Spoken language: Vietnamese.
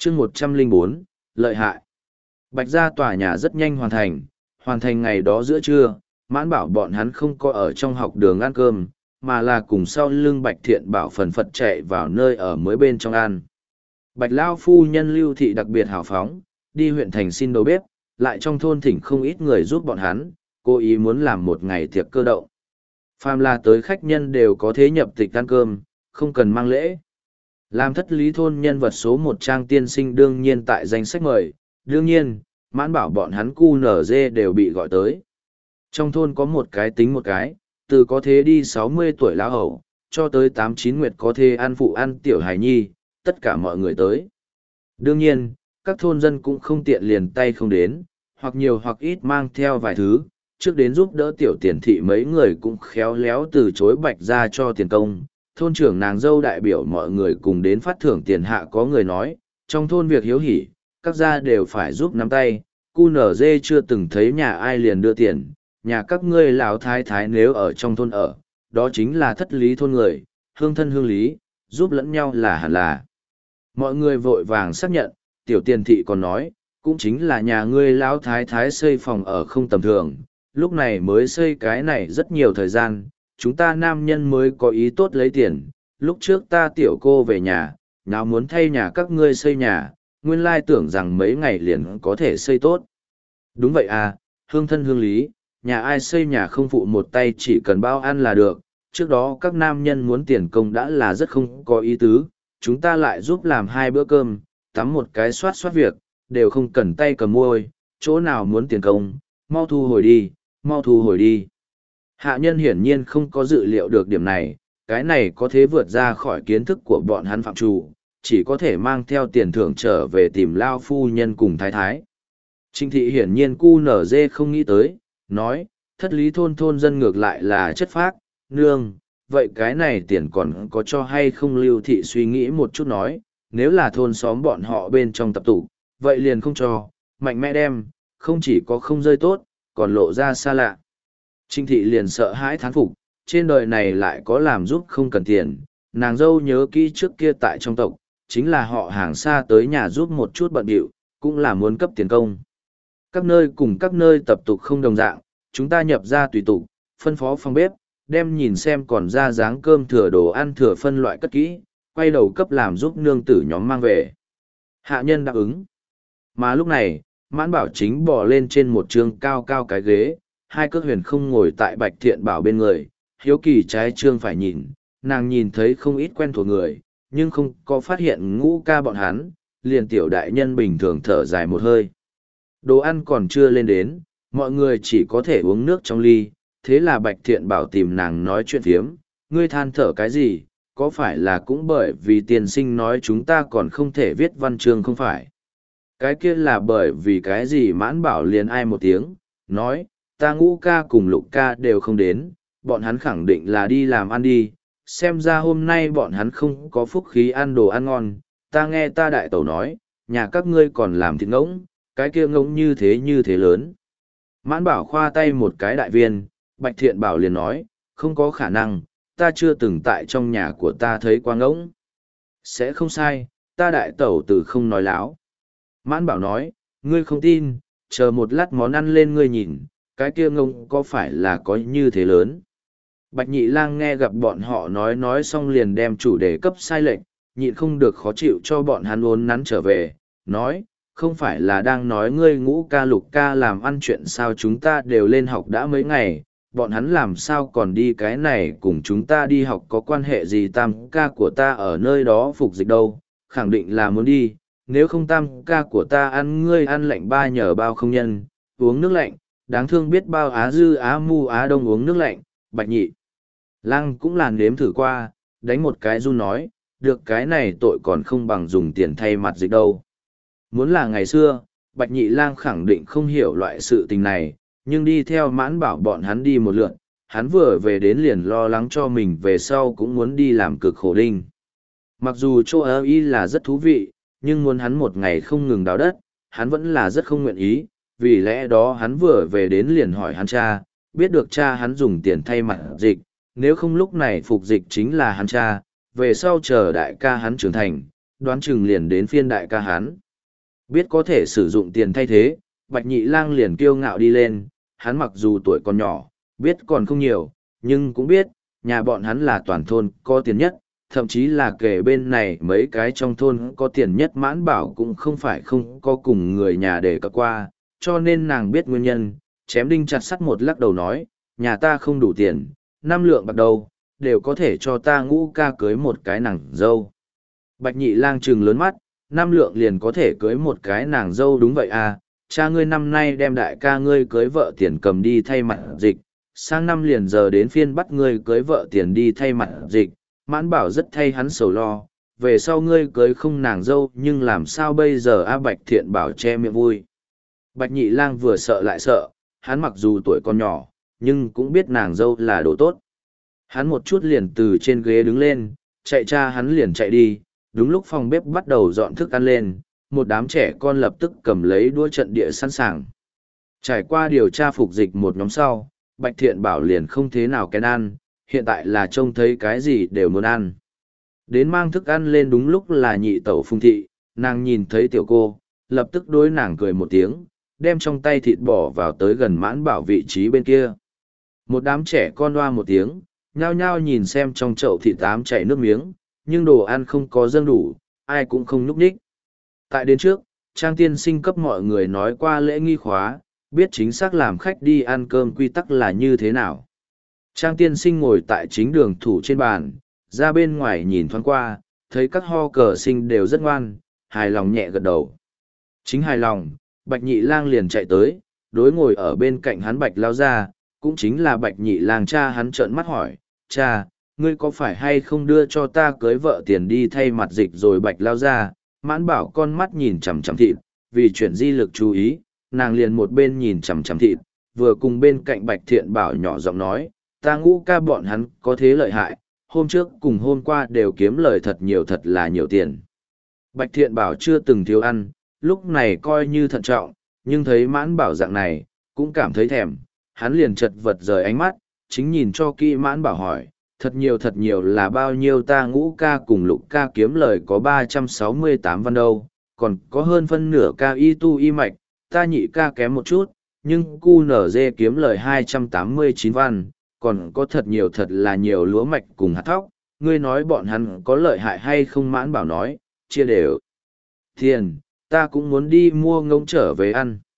chương 104, lợi hại. Bạch gia tòa nhà rất nhanh hoàn thành ngày đó giữa trưa, Mãn Bảo bọn hắn không có ở trong học đường ăn cơm, mà là cùng sau lưng Bạch Thiện Bảo phần phật chạy vào nơi ở mới bên trong ăn. Bạch Lao phu nhân Lưu Thị đặc biệt hào phóng, đi huyện thành xin đầu bếp, lại trong thôn thỉnh không ít người giúp bọn hắn, cố ý muốn làm một ngày tiệc cơ động. Phàm là tới khách nhân đều có thế nhập tịch ăn cơm, không cần mang lễ. Làm thất lý thôn nhân vật số một Trang tiên sinh đương nhiên tại danh sách mời, đương nhiên, Mãn Bảo bọn hắn cu nở dê đều bị gọi tới. Trong thôn có một cái tính một cái, từ có thế đi 60 tuổi lão hậu, cho tới 8-9 nguyệt có thế ăn phụ ăn tiểu hài nhi, tất cả mọi người tới. Đương nhiên, các thôn dân cũng không tiện liền tay không đến, hoặc nhiều hoặc ít mang theo vài thứ, trước đến giúp đỡ tiểu tiền thị mấy người cũng khéo léo từ chối Bạch gia cho tiền công. Thôn trưởng nàng dâu đại biểu mọi người cùng đến phát thưởng tiền hạ, có người nói, trong thôn việc hiếu hỉ, các gia đều phải giúp nắm tay, cu nở dê chưa từng thấy nhà ai liền đưa tiền, nhà các ngươi lão thái thái nếu ở trong thôn ở, đó chính là thất lý thôn người, hương thân hương lý, giúp lẫn nhau là hẳn là. Mọi người vội vàng xác nhận, tiểu tiền thị còn nói, cũng chính là nhà ngươi lão thái thái xây phòng ở không tầm thường, lúc này mới xây cái này rất nhiều thời gian, chúng ta nam nhân mới có ý tốt lấy tiền, lúc trước ta tiểu cô về nhà, nào muốn thay nhà các ngươi xây nhà, nguyên lai tưởng rằng mấy ngày liền có thể xây tốt. Đúng vậy à, hương thân hương lý, nhà ai xây nhà không phụ một tay chỉ cần bao ăn là được, trước đó các nam nhân muốn tiền công đã là rất không có ý tứ, chúng ta lại giúp làm 2 bữa cơm, tắm một cái soát việc, đều không cần tay cầm môi, chỗ nào muốn tiền công, mau thu hồi đi, mau thu hồi đi. Hạ nhân hiển nhiên không có dự liệu được điểm này, cái này có thể vượt ra khỏi kiến thức của bọn hắn phạm chủ, chỉ có thể mang theo tiền thưởng trở về tìm lao phu nhân cùng thái thái. Trinh thị hiển nhiên cu nở dê không nghĩ tới, nói, thất lý thôn dân ngược lại là chất phác, nương, vậy cái này tiền còn có cho hay không? Lưu thị suy nghĩ một chút nói, nếu là thôn xóm bọn họ bên trong tập tụ, vậy liền không cho, mạnh mẽ đem, không chỉ có không rơi tốt, còn lộ ra xa lạ. Trinh thị liền sợ hãi thán phục, trên đời này lại có làm giúp không cần tiền, nàng dâu nhớ kỹ trước kia tại trong tộc, chính là họ hàng xa tới nhà giúp một chút bận điệu, cũng là muốn cấp tiền công. Các nơi cùng các nơi tập tục không đồng dạng, chúng ta nhập ra tùy tục, phân phó phòng bếp, đem nhìn xem còn ra dáng cơm thừa đồ ăn thừa phân loại cất kỹ, quay đầu cấp làm giúp nương tử nhóm mang về. Hạ nhân đáp ứng. Mà lúc này, Mãn Bảo chính bò lên trên một trương cao cao cái ghế, hai cước huyền không ngồi tại Bạch Thiện Bảo bên người, hiếu kỳ trái trương phải nhìn, nàng nhìn thấy không ít quen thuộc người, nhưng không có phát hiện Ngũ ca bọn hắn, liền tiểu đại nhân bình thường thở dài một hơi. Đồ ăn còn chưa lên đến, mọi người chỉ có thể uống nước trong ly, thế là Bạch Thiện Bảo tìm nàng nói chuyện phiếm, ngươi than thở cái gì, có phải là cũng bởi vì tiên sinh nói chúng ta còn không thể viết văn chương không phải? Cái kia là bởi vì cái gì? Mãn Bảo liền ai một tiếng, nói, ta Ngũ ca cùng Lục ca đều không đến, bọn hắn khẳng định là đi làm ăn đi, xem ra hôm nay bọn hắn không có phúc khí ăn đồ ăn ngon, ta nghe ta đại tẩu nói, nhà các ngươi còn làm thịt ngỗng, cái kia ngỗng như thế lớn. Mãn Bảo khoa tay một cái đại viên, Bạch Thiện Bảo liền nói, không có khả năng, ta chưa từng tại trong nhà của ta thấy qua ngỗng. Sẽ không sai, ta đại tẩu từ không nói láo. Mãn Bảo nói, ngươi không tin, chờ một lát món ăn lên ngươi nhìn, cái kia ngỗng có phải là có như thế lớn. Bạch Nhị Lang nghe gặp bọn họ nói xong liền đem chủ đề cấp sai lệch, nhịn không được khó chịu cho bọn hắn uốn nắn trở về, nói, không phải là đang nói ngươi Ngũ ca Lục ca làm ăn chuyện sao? Chúng ta đều lên học đã mấy ngày, bọn hắn làm sao còn đi, cái này cùng chúng ta đi học có quan hệ gì? Tam ca của ta ở nơi đó phục dịch đâu, khẳng định là muốn đi, nếu không tam ca của ta ăn ngươi ăn lạnh ba nhờ bao không nhân, uống nước lạnh, đáng thương biết bao Á Dư Á Mu Á Đông uống nước lạnh. Bạch Nhị Lang cũng là nếm thử qua, đánh một cái run nói, được cái này tội còn không bằng dùng tiền thay mặt dịch đâu. Muốn là ngày xưa, Bạch Nhị Lang khẳng định không hiểu loại sự tình này, nhưng đi theo Mãn Bảo bọn hắn đi một lượt, hắn vừa về đến liền lo lắng cho mình về sau cũng muốn đi làm cực khổ đinh. Mặc dù chỗ ở y là rất thú vị, nhưng muốn hắn một ngày không ngừng đào đất, hắn vẫn là rất không nguyện ý, vì lẽ đó hắn vừa về đến liền hỏi hắn cha, biết được cha hắn dùng tiền thay mặt dịch, nếu không lúc này phục dịch chính là hắn cha, về sau chờ đại ca hắn trưởng thành, đoán chừng liền đến phiên đại ca hắn. Biết có thể sử dụng tiền thay thế, Bạch Nhị Lang liền kiêu ngạo đi lên, hắn mặc dù tuổi còn nhỏ, biết còn không nhiều, nhưng cũng biết, nhà bọn hắn là toàn thôn có tiền nhất, thậm chí là kể bên này mấy cái trong thôn có tiền nhất Mãn Bảo cũng không phải không có cùng người nhà để cập qua, cho nên nàng biết nguyên nhân, chém đinh chặt sắt một lắc đầu nói, nhà ta không đủ tiền, 5 lượng bạc đầu, đều có thể cho ta Ngũ ca cưới một cái nàng dâu. Bạch Nhị Lang trừng lớn mắt, 5 lượng liền có thể cưới một cái nàng dâu đúng vậy à, cha ngươi năm nay đem đại ca ngươi cưới vợ tiền cầm đi thay mặt dịch, sang năm liền giờ đến phiên bắt ngươi cưới vợ tiền đi thay mặt dịch, Mãn Bảo rất thay hắn sầu lo, về sau ngươi cưới không nàng dâu nhưng làm sao bây giờ a Bạch Thiện Bảo che miệng vui. Bạch Nhị Lang vừa sợ lại sợ, hắn mặc dù tuổi còn nhỏ, nhưng cũng biết nàng dâu là đồ tốt. Hắn một chút liền từ trên ghế đứng lên, chạy cha hắn liền chạy đi, đúng lúc phòng bếp bắt đầu dọn thức ăn lên, một đám trẻ con lập tức cầm lấy đũa trận địa sẵn sàng. Trải qua điều tra phục dịch một nhóm sau, Bạch Thiện Bảo liền không thế nào kén ăn, hiện tại là trông thấy cái gì đều muốn ăn. Đến mang thức ăn lên đúng lúc là nhị tẩu Phùng Thị, nàng nhìn thấy tiểu cô, lập tức đối nàng cười một tiếng, đem trong tay thịt bỏ vào tới gần Mãn Bảo vị trí bên kia. Một đám trẻ con loa một tiếng, nhao nhao nhìn xem trong chậu thịt tám chảy nước miếng, nhưng đồ ăn không có dâng đủ, ai cũng không núp đích. Tại đến trước, Trang tiên sinh cấp mọi người nói qua lễ nghi khóa, biết chính xác làm khách đi ăn cơm quy tắc là như thế nào. Trang tiên sinh ngồi tại chính đường thủ trên bàn, ra bên ngoài nhìn thoáng qua, thấy các ho cờ sinh đều rất ngoan, hài lòng nhẹ gật đầu. Chính hài lòng, Bạch Nhị Lang liền chạy tới, đối ngồi ở bên cạnh hắn Bạch Lao Gia, cũng chính là Bạch Nhị Lang cha hắn trợn mắt hỏi, cha, ngươi có phải hay không đưa cho ta cưới vợ tiền đi thay mặt dịch rồi Bạch Lao Gia, Mãn Bảo con mắt nhìn chằm chằm thịt, vì chuyển di lực chú ý, nàng liền một bên nhìn chằm chằm thịt, vừa cùng bên cạnh Bạch Thiện Bảo nhỏ giọng nói, ta Ngũ ca bọn hắn có thế lợi hại, hôm trước cùng hôm qua đều kiếm lời thật là nhiều tiền. Bạch Thiện Bảo chưa từng thiếu ăn, lúc này coi như thận trọng, nhưng thấy Mãn Bảo dạng này, cũng cảm thấy thèm, hắn liền chật vật rời ánh mắt, chính nhìn cho kỹ Mãn Bảo hỏi, thật nhiều là bao nhiêu ta Ngũ ca cùng Lục ca kiếm lời có 368 văn đâu, còn có hơn phân nửa ca y tu y mạch, ta Nhị ca kém một chút, nhưng cu nở dê kiếm lời 289 văn, còn có thật là nhiều lúa mạch cùng hạt thóc, ngươi nói bọn hắn có lợi hại hay không? Mãn Bảo nói, chia đều tiền, ta cũng muốn đi mua ngỗng trở về ăn.